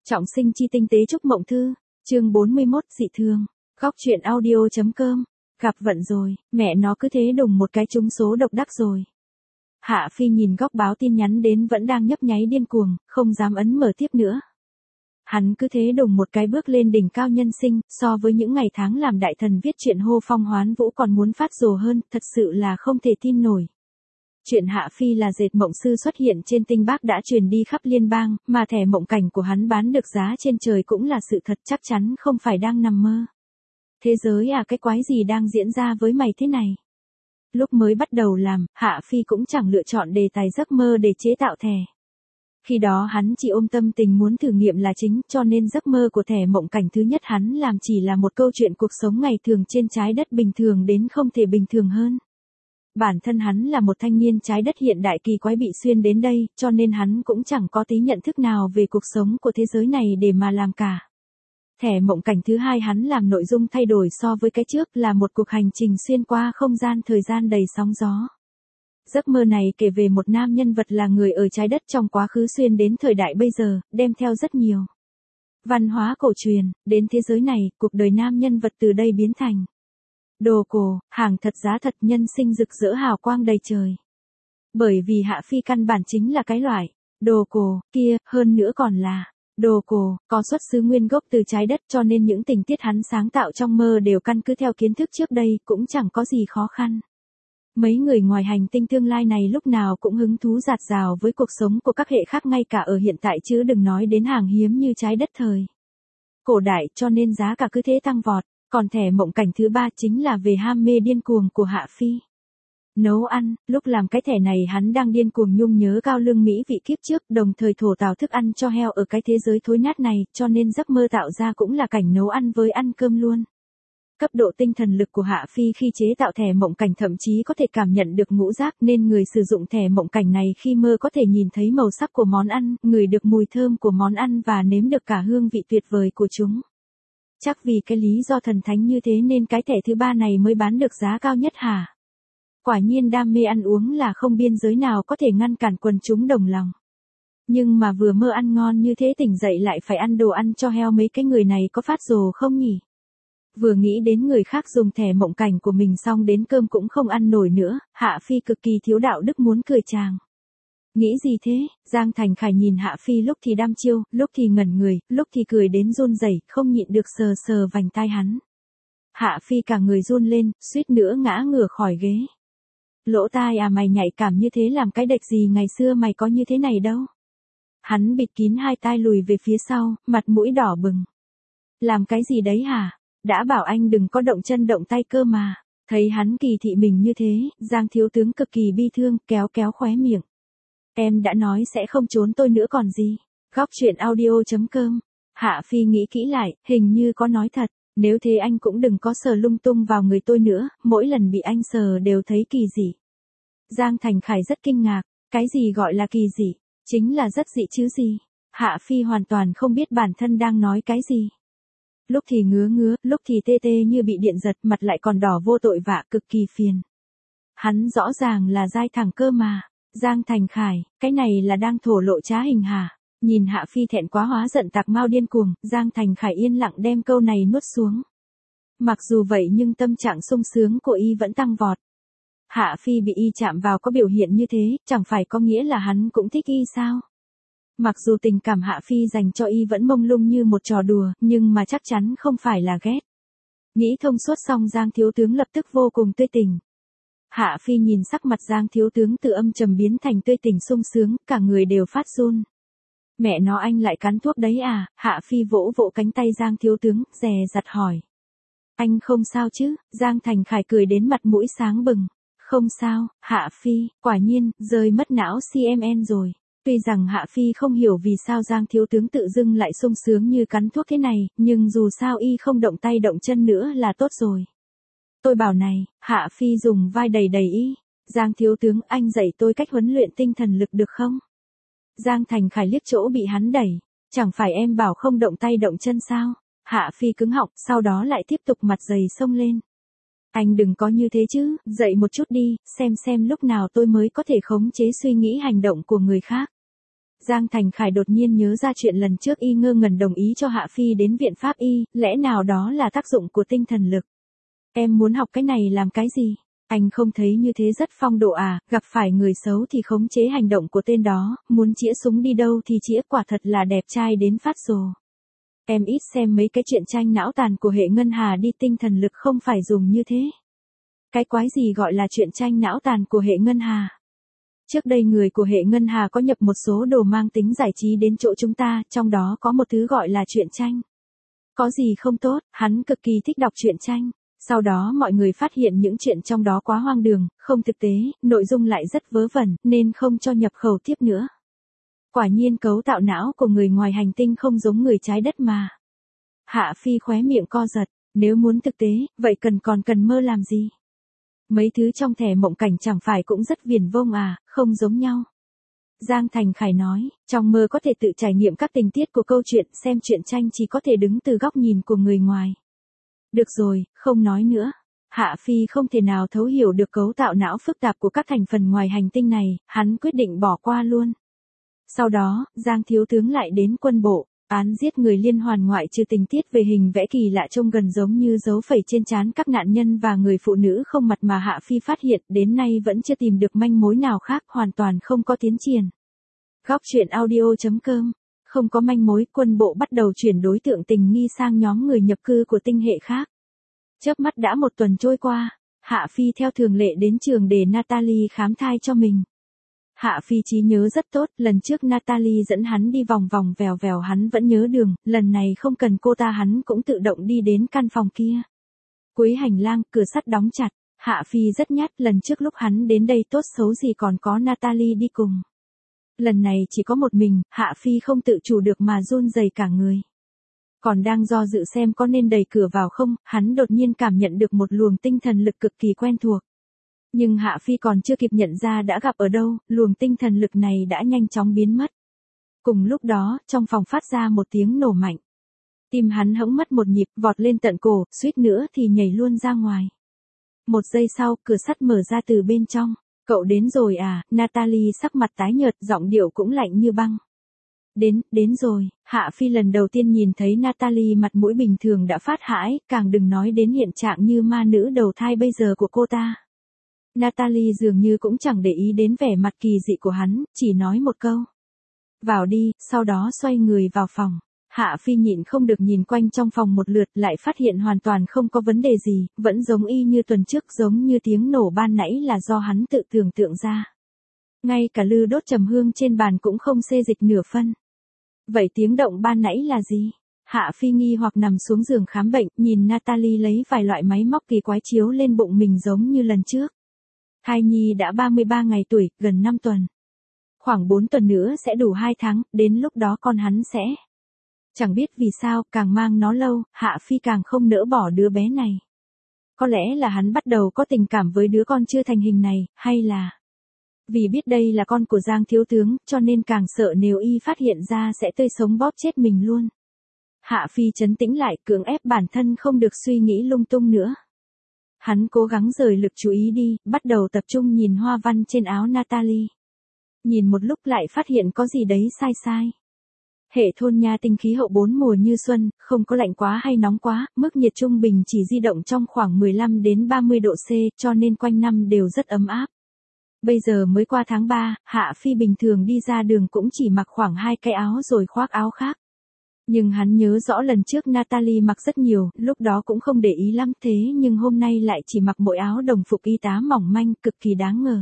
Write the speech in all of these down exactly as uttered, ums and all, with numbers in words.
Trọng sinh chi tinh tế chúc mộng thư, chương bốn mươi mốt dị thường, góc truyện audio.com, gặp vận rồi, mẹ nó cứ thế đùng một cái trúng số độc đắc rồi. Hạ Phi nhìn góc báo tin nhắn đến vẫn đang nhấp nháy điên cuồng, không dám ấn mở tiếp nữa. Hắn cứ thế đùng một cái bước lên đỉnh cao nhân sinh, so với những ngày tháng làm đại thần viết chuyện hô phong hoán vũ còn muốn phát rồ hơn, thật sự là không thể tin nổi. Chuyện Hạ Phi là dệt mộng sư xuất hiện trên tinh Bắc đã truyền đi khắp liên bang, mà thẻ mộng cảnh của hắn bán được giá trên trời cũng là sự thật, chắc chắn không phải đang nằm mơ. Thế giới à, cái quái gì đang diễn ra với mày thế này? Lúc mới bắt đầu làm, Hạ Phi cũng chẳng lựa chọn đề tài giấc mơ để chế tạo thẻ. Khi đó hắn chỉ ôm tâm tình muốn thử nghiệm là chính, cho nên giấc mơ của thẻ mộng cảnh thứ nhất hắn làm chỉ là một câu chuyện cuộc sống ngày thường trên trái đất bình thường đến không thể bình thường hơn. Bản thân hắn là một thanh niên trái đất hiện đại kỳ quái bị xuyên đến đây, cho nên hắn cũng chẳng có tí nhận thức nào về cuộc sống của thế giới này để mà làm cả. Thẻ mộng cảnh thứ hai hắn làm nội dung thay đổi so với cái trước, là một cuộc hành trình xuyên qua không gian thời gian đầy sóng gió. Giấc mơ này kể về một nam nhân vật là người ở trái đất trong quá khứ xuyên đến thời đại bây giờ, đem theo rất nhiều văn hóa cổ truyền, đến thế giới này, cuộc đời nam nhân vật từ đây biến thành đồ cổ, hàng thật giá thật, nhân sinh rực rỡ hào quang đầy trời. Bởi vì Hạ Phi căn bản chính là cái loại đồ cổ kia, hơn nữa còn là đồ cổ có xuất xứ nguyên gốc từ trái đất, cho nên những tình tiết hắn sáng tạo trong mơ đều căn cứ theo kiến thức trước đây, cũng chẳng có gì khó khăn. Mấy người ngoài hành tinh tương lai này lúc nào cũng hứng thú dạt dào với cuộc sống của các hệ khác ngay cả ở hiện tại, chứ đừng nói đến hàng hiếm như trái đất thời cổ đại, cho nên giá cả cứ thế tăng vọt. Còn thẻ mộng cảnh thứ ba chính là về ham mê điên cuồng của Hạ Phi. Nấu ăn, lúc làm cái thẻ này hắn đang điên cuồng nhung nhớ cao lương mỹ vị kiếp trước, đồng thời thổ tào thức ăn cho heo ở cái thế giới thối nát này, cho nên giấc mơ tạo ra cũng là cảnh nấu ăn với ăn cơm luôn. Cấp độ tinh thần lực của Hạ Phi khi chế tạo thẻ mộng cảnh thậm chí có thể cảm nhận được ngũ giác, nên người sử dụng thẻ mộng cảnh này khi mơ có thể nhìn thấy màu sắc của món ăn, ngửi được mùi thơm của món ăn và nếm được cả hương vị tuyệt vời của chúng. Chắc vì cái lý do thần thánh như thế nên cái thẻ thứ ba này mới bán được giá cao nhất hả? Quả nhiên đam mê ăn uống là không biên giới nào có thể ngăn cản quần chúng đồng lòng. Nhưng mà vừa mơ ăn ngon như thế tỉnh dậy lại phải ăn đồ ăn cho heo, mấy cái người này có phát rồ không nhỉ? Vừa nghĩ đến người khác dùng thẻ mộng cảnh của mình xong đến cơm cũng không ăn nổi nữa, Hạ Phi cực kỳ thiếu đạo đức muốn cười chàng. Nghĩ gì thế? Giang Thành Khải nhìn Hạ Phi lúc thì đăm chiêu, lúc thì ngẩn người, lúc thì cười đến run rẩy, không nhịn được sờ sờ vành tai hắn. Hạ Phi cả người run lên, suýt nữa ngã ngửa khỏi ghế. Lỗ tai à, mày nhạy cảm như thế làm cái đệch gì, ngày xưa mày có như thế này đâu. Hắn bịt kín hai tai lùi về phía sau, mặt mũi đỏ bừng. Làm cái gì đấy hả? Đã bảo anh đừng có động chân động tay cơ mà. Thấy hắn kỳ thị mình như thế, Giang thiếu tướng cực kỳ bi thương, kéo kéo khóe miệng. Em đã nói sẽ không trốn tôi nữa còn gì. Góc truyện audio.com. Hạ Phi nghĩ kỹ lại, hình như có nói thật. Nếu thế anh cũng đừng có sờ lung tung vào người tôi nữa, mỗi lần bị anh sờ đều thấy kỳ dị. Giang Thành Khải rất kinh ngạc. Cái gì gọi là kỳ dị? Chính là rất dị chứ gì. Hạ Phi hoàn toàn không biết bản thân đang nói cái gì. Lúc thì ngứa ngứa, lúc thì tê tê như bị điện giật, mặt lại còn đỏ vô tội vạ, cực kỳ phiền. Hắn rõ ràng là dai thẳng cơ mà. Giang Thành Khải, cái này là đang thổ lộ trá hình hả? Nhìn Hạ Phi thẹn quá hóa giận tạc mau điên cuồng, Giang Thành Khải yên lặng đem câu này nuốt xuống. Mặc dù vậy nhưng tâm trạng sung sướng của y vẫn tăng vọt. Hạ Phi bị y chạm vào có biểu hiện như thế, chẳng phải có nghĩa là hắn cũng thích y sao? Mặc dù tình cảm Hạ Phi dành cho y vẫn mông lung như một trò đùa, nhưng mà chắc chắn không phải là ghét. Nghĩ thông suốt xong Giang thiếu tướng lập tức vô cùng tươi tỉnh. Hạ Phi nhìn sắc mặt Giang thiếu tướng từ âm trầm biến thành tươi tỉnh sung sướng, cả người đều phát run. Mẹ nó, anh lại cắn thuốc đấy à? Hạ Phi vỗ vỗ cánh tay Giang thiếu tướng, dè dặt hỏi. Anh không sao chứ? Giang Thành Khải cười đến mặt mũi sáng bừng. Không sao. Hạ Phi, quả nhiên, rơi mất não xê em en rồi. Tuy rằng Hạ Phi không hiểu vì sao Giang thiếu tướng tự dưng lại sung sướng như cắn thuốc thế này, nhưng dù sao y không động tay động chân nữa là tốt rồi. Tôi bảo này, Hạ Phi dùng vai đầy đầy y. Giang thiếu tướng, anh dạy tôi cách huấn luyện tinh thần lực được không? Giang Thành Khải liếc chỗ bị hắn đẩy. Chẳng phải em bảo không động tay động chân sao? Hạ Phi cứng họng, sau đó lại tiếp tục mặt dày xông lên. Anh đừng có như thế chứ, dậy một chút đi, xem xem lúc nào tôi mới có thể khống chế suy nghĩ hành động của người khác. Giang Thành Khải đột nhiên nhớ ra chuyện lần trước y ngơ ngẩn đồng ý cho Hạ Phi đến viện pháp y, lẽ nào đó là tác dụng của tinh thần lực. Em muốn học cái này làm cái gì? Anh không thấy như thế rất phong độ à, gặp phải người xấu thì khống chế hành động của tên đó, muốn chĩa súng đi đâu thì chĩa, quả thật là đẹp trai đến phát rồ. Em ít xem mấy cái chuyện tranh não tàn của hệ Ngân Hà đi, tinh thần lực không phải dùng như thế. Cái quái gì gọi là chuyện tranh não tàn của hệ Ngân Hà? Trước đây người của hệ Ngân Hà có nhập một số đồ mang tính giải trí đến chỗ chúng ta, trong đó có một thứ gọi là truyện tranh. Có gì không tốt, hắn cực kỳ thích đọc truyện tranh. Sau đó mọi người phát hiện những chuyện trong đó quá hoang đường, không thực tế, nội dung lại rất vớ vẩn, nên không cho nhập khẩu tiếp nữa. Quả nhiên cấu tạo não của người ngoài hành tinh không giống người trái đất mà. Hạ Phi khóe miệng co giật, nếu muốn thực tế, vậy cần còn cần mơ làm gì? Mấy thứ trong thẻ mộng cảnh chẳng phải cũng rất viển vông à, không giống nhau. Giang Thành Khải nói, trong mơ có thể tự trải nghiệm các tình tiết của câu chuyện, xem truyện tranh chỉ có thể đứng từ góc nhìn của người ngoài. Được rồi, không nói nữa. Hạ Phi không thể nào thấu hiểu được cấu tạo não phức tạp của các thành phần ngoài hành tinh này, hắn quyết định bỏ qua luôn. Sau đó, Giang thiếu tướng lại đến quân bộ, án giết người liên hoàn ngoại trừ tình tiết về hình vẽ kỳ lạ trông gần giống như dấu phẩy trên trán các nạn nhân và người phụ nữ không mặt mà Hạ Phi phát hiện, đến nay vẫn chưa tìm được manh mối nào khác, hoàn toàn không có tiến triển. Góc truyện audio chấm com. Không có manh mối, quân bộ bắt đầu chuyển đối tượng tình nghi sang nhóm người nhập cư của tinh hệ khác. Chớp mắt đã một tuần trôi qua, Hạ Phi theo thường lệ đến trường để Natalie khám thai cho mình. Hạ Phi trí nhớ rất tốt, lần trước Natalie dẫn hắn đi vòng vòng vèo vèo hắn vẫn nhớ đường, lần này không cần cô ta hắn cũng tự động đi đến căn phòng kia. Cuối hành lang, cửa sắt đóng chặt, Hạ Phi rất nhát, lần trước lúc hắn đến đây tốt xấu gì còn có Natalie đi cùng. Lần này chỉ có một mình, Hạ Phi không tự chủ được mà run rẩy cả người. Còn đang do dự xem có nên đẩy cửa vào không, hắn đột nhiên cảm nhận được một luồng tinh thần lực cực kỳ quen thuộc. Nhưng Hạ Phi còn chưa kịp nhận ra đã gặp ở đâu, luồng tinh thần lực này đã nhanh chóng biến mất. Cùng lúc đó, trong phòng phát ra một tiếng nổ mạnh. Tim hắn hững mất một nhịp, vọt lên tận cổ, suýt nữa thì nhảy luôn ra ngoài. Một giây sau, cửa sắt mở ra từ bên trong. Cậu đến rồi à, Natalie sắc mặt tái nhợt, giọng điệu cũng lạnh như băng. Đến, đến rồi, Hạ Phi lần đầu tiên nhìn thấy Natalie mặt mũi bình thường đã phát hãi, càng đừng nói đến hiện trạng như ma nữ đầu thai bây giờ của cô ta. Natalie dường như cũng chẳng để ý đến vẻ mặt kỳ dị của hắn, chỉ nói một câu. Vào đi, sau đó xoay người vào phòng. Hạ Phi nhịn không được nhìn quanh trong phòng một lượt, lại phát hiện hoàn toàn không có vấn đề gì, vẫn giống y như tuần trước, giống như tiếng nổ ban nãy là do hắn tự tưởng tượng ra. Ngay cả lư đốt trầm hương trên bàn cũng không xê dịch nửa phân. Vậy tiếng động ban nãy là gì? Hạ Phi nghi hoặc nằm xuống giường khám bệnh, nhìn Natalie lấy vài loại máy móc kỳ quái chiếu lên bụng mình giống như lần trước. Thai nhi đã ba mươi ba ngày tuổi, gần năm tuần. Khoảng bốn tuần nữa sẽ đủ hai tháng, đến lúc đó con hắn sẽ... Chẳng biết vì sao, càng mang nó lâu, Hạ Phi càng không nỡ bỏ đứa bé này. Có lẽ là hắn bắt đầu có tình cảm với đứa con chưa thành hình này, hay là... Vì biết đây là con của Giang thiếu tướng, cho nên càng sợ nếu y phát hiện ra sẽ tươi sống bóp chết mình luôn. Hạ Phi trấn tĩnh lại, cưỡng ép bản thân không được suy nghĩ lung tung nữa. Hắn cố gắng rời lực chú ý đi, bắt đầu tập trung nhìn hoa văn trên áo Natalie. Nhìn một lúc lại phát hiện có gì đấy sai sai. Hệ thôn nha tinh khí hậu bốn mùa như xuân, không có lạnh quá hay nóng quá, mức nhiệt trung bình chỉ di động trong khoảng mười lăm đến ba mươi độ C, cho nên quanh năm đều rất ấm áp. Bây giờ mới qua tháng ba, Hạ Phi bình thường đi ra đường cũng chỉ mặc khoảng hai cái áo rồi khoác áo khác. Nhưng hắn nhớ rõ lần trước Natalie mặc rất nhiều, lúc đó cũng không để ý lắm, thế nhưng hôm nay lại chỉ mặc mỗi áo đồng phục y tá mỏng manh, cực kỳ đáng ngờ.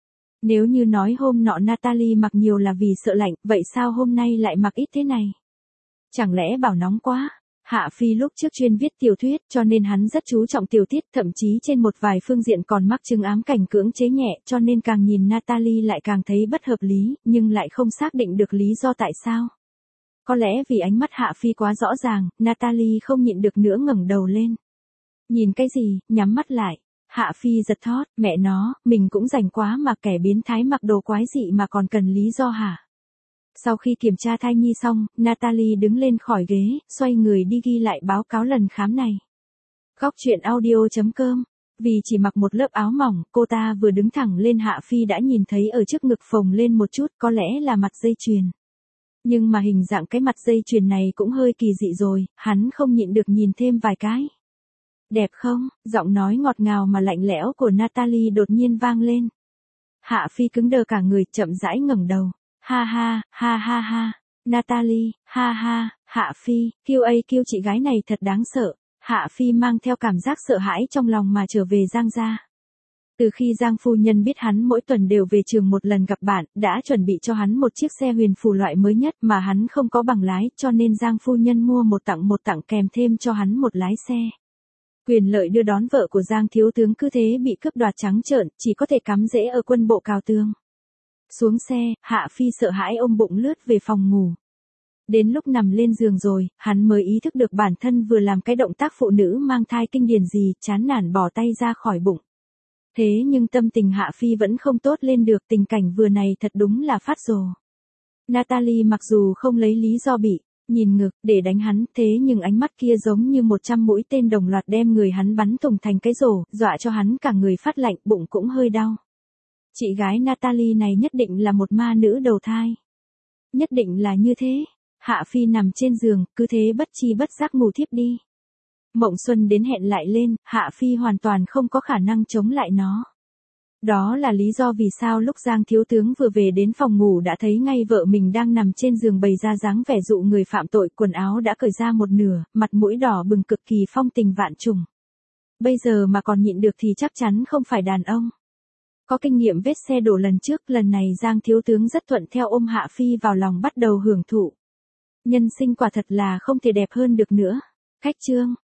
Nếu như nói hôm nọ Natalie mặc nhiều là vì sợ lạnh, vậy sao hôm nay lại mặc ít thế này? Chẳng lẽ bảo nóng quá? Hạ Phi lúc trước chuyên viết tiểu thuyết, cho nên hắn rất chú trọng tiểu tiết, thậm chí trên một vài phương diện còn mắc chứng ám cảnh cưỡng chế nhẹ, cho nên càng nhìn Natalie lại càng thấy bất hợp lý, nhưng lại không xác định được lý do tại sao. Có lẽ vì ánh mắt Hạ Phi quá rõ ràng, Natalie không nhịn được nữa ngẩng đầu lên. Nhìn cái gì, nhắm mắt lại. Hạ Phi giật thót, mẹ nó, mình cũng rảnh quá mà kẻ biến thái mặc đồ quái dị mà còn cần lý do hả? Sau khi kiểm tra thai nhi xong, Natalie đứng lên khỏi ghế, xoay người đi ghi lại báo cáo lần khám này. Góc truyện audio chấm com. Vì chỉ mặc một lớp áo mỏng, cô ta vừa đứng thẳng lên Hạ Phi đã nhìn thấy ở trước ngực phồng lên một chút, có lẽ là mặt dây chuyền. Nhưng mà hình dạng cái mặt dây chuyền này cũng hơi kỳ dị rồi, hắn không nhịn được nhìn thêm vài cái. Đẹp không? Giọng nói ngọt ngào mà lạnh lẽo của Natalie đột nhiên vang lên. Hạ Phi cứng đờ cả người, chậm rãi ngẩng đầu. Ha ha, ha ha ha. Natalie, ha ha, Hạ Phi, kiêu ấy kiêu chị gái này thật đáng sợ. Hạ Phi mang theo cảm giác sợ hãi trong lòng mà trở về Giang gia. Từ khi Giang phu nhân biết hắn mỗi tuần đều về trường một lần gặp bạn, đã chuẩn bị cho hắn một chiếc xe huyền phù loại mới nhất mà hắn không có bằng lái, cho nên Giang phu nhân mua một tặng một tặng kèm thêm cho hắn một lái xe. Quyền lợi đưa đón vợ của Giang thiếu tướng cứ thế bị cướp đoạt trắng trợn, chỉ có thể cắm rễ ở quân bộ Cào Tường. Xuống xe, Hạ Phi sợ hãi ôm bụng lướt về phòng ngủ. Đến lúc nằm lên giường rồi, hắn mới ý thức được bản thân vừa làm cái động tác phụ nữ mang thai kinh điển gì, chán nản bỏ tay ra khỏi bụng. Thế nhưng tâm tình Hạ Phi vẫn không tốt lên được, tình cảnh vừa này thật đúng là phát rồ. Natalie mặc dù không lấy lý do bị nhìn ngược để đánh hắn, thế nhưng ánh mắt kia giống như một trăm mũi tên đồng loạt đem người hắn bắn thủng thành cái rổ, dọa cho hắn cả người phát lạnh, bụng cũng hơi đau. Chị gái Natalie này nhất định là một ma nữ đầu thai. Nhất định là như thế. Hạ Phi nằm trên giường, cứ thế bất chi bất giác ngủ thiếp đi. Mộng xuân đến hẹn lại lên, Hạ Phi hoàn toàn không có khả năng chống lại nó. Đó là lý do vì sao lúc Giang thiếu tướng vừa về đến phòng ngủ đã thấy ngay vợ mình đang nằm trên giường bày ra dáng vẻ dụ người phạm tội, quần áo đã cởi ra một nửa, mặt mũi đỏ bừng cực kỳ phong tình vạn trùng. Bây giờ mà còn nhịn được thì chắc chắn không phải đàn ông. Có kinh nghiệm vết xe đổ lần trước, lần này Giang thiếu tướng rất thuận theo ôm Hạ Phi vào lòng bắt đầu hưởng thụ. Nhân sinh quả thật là không thể đẹp hơn được nữa. Cách chương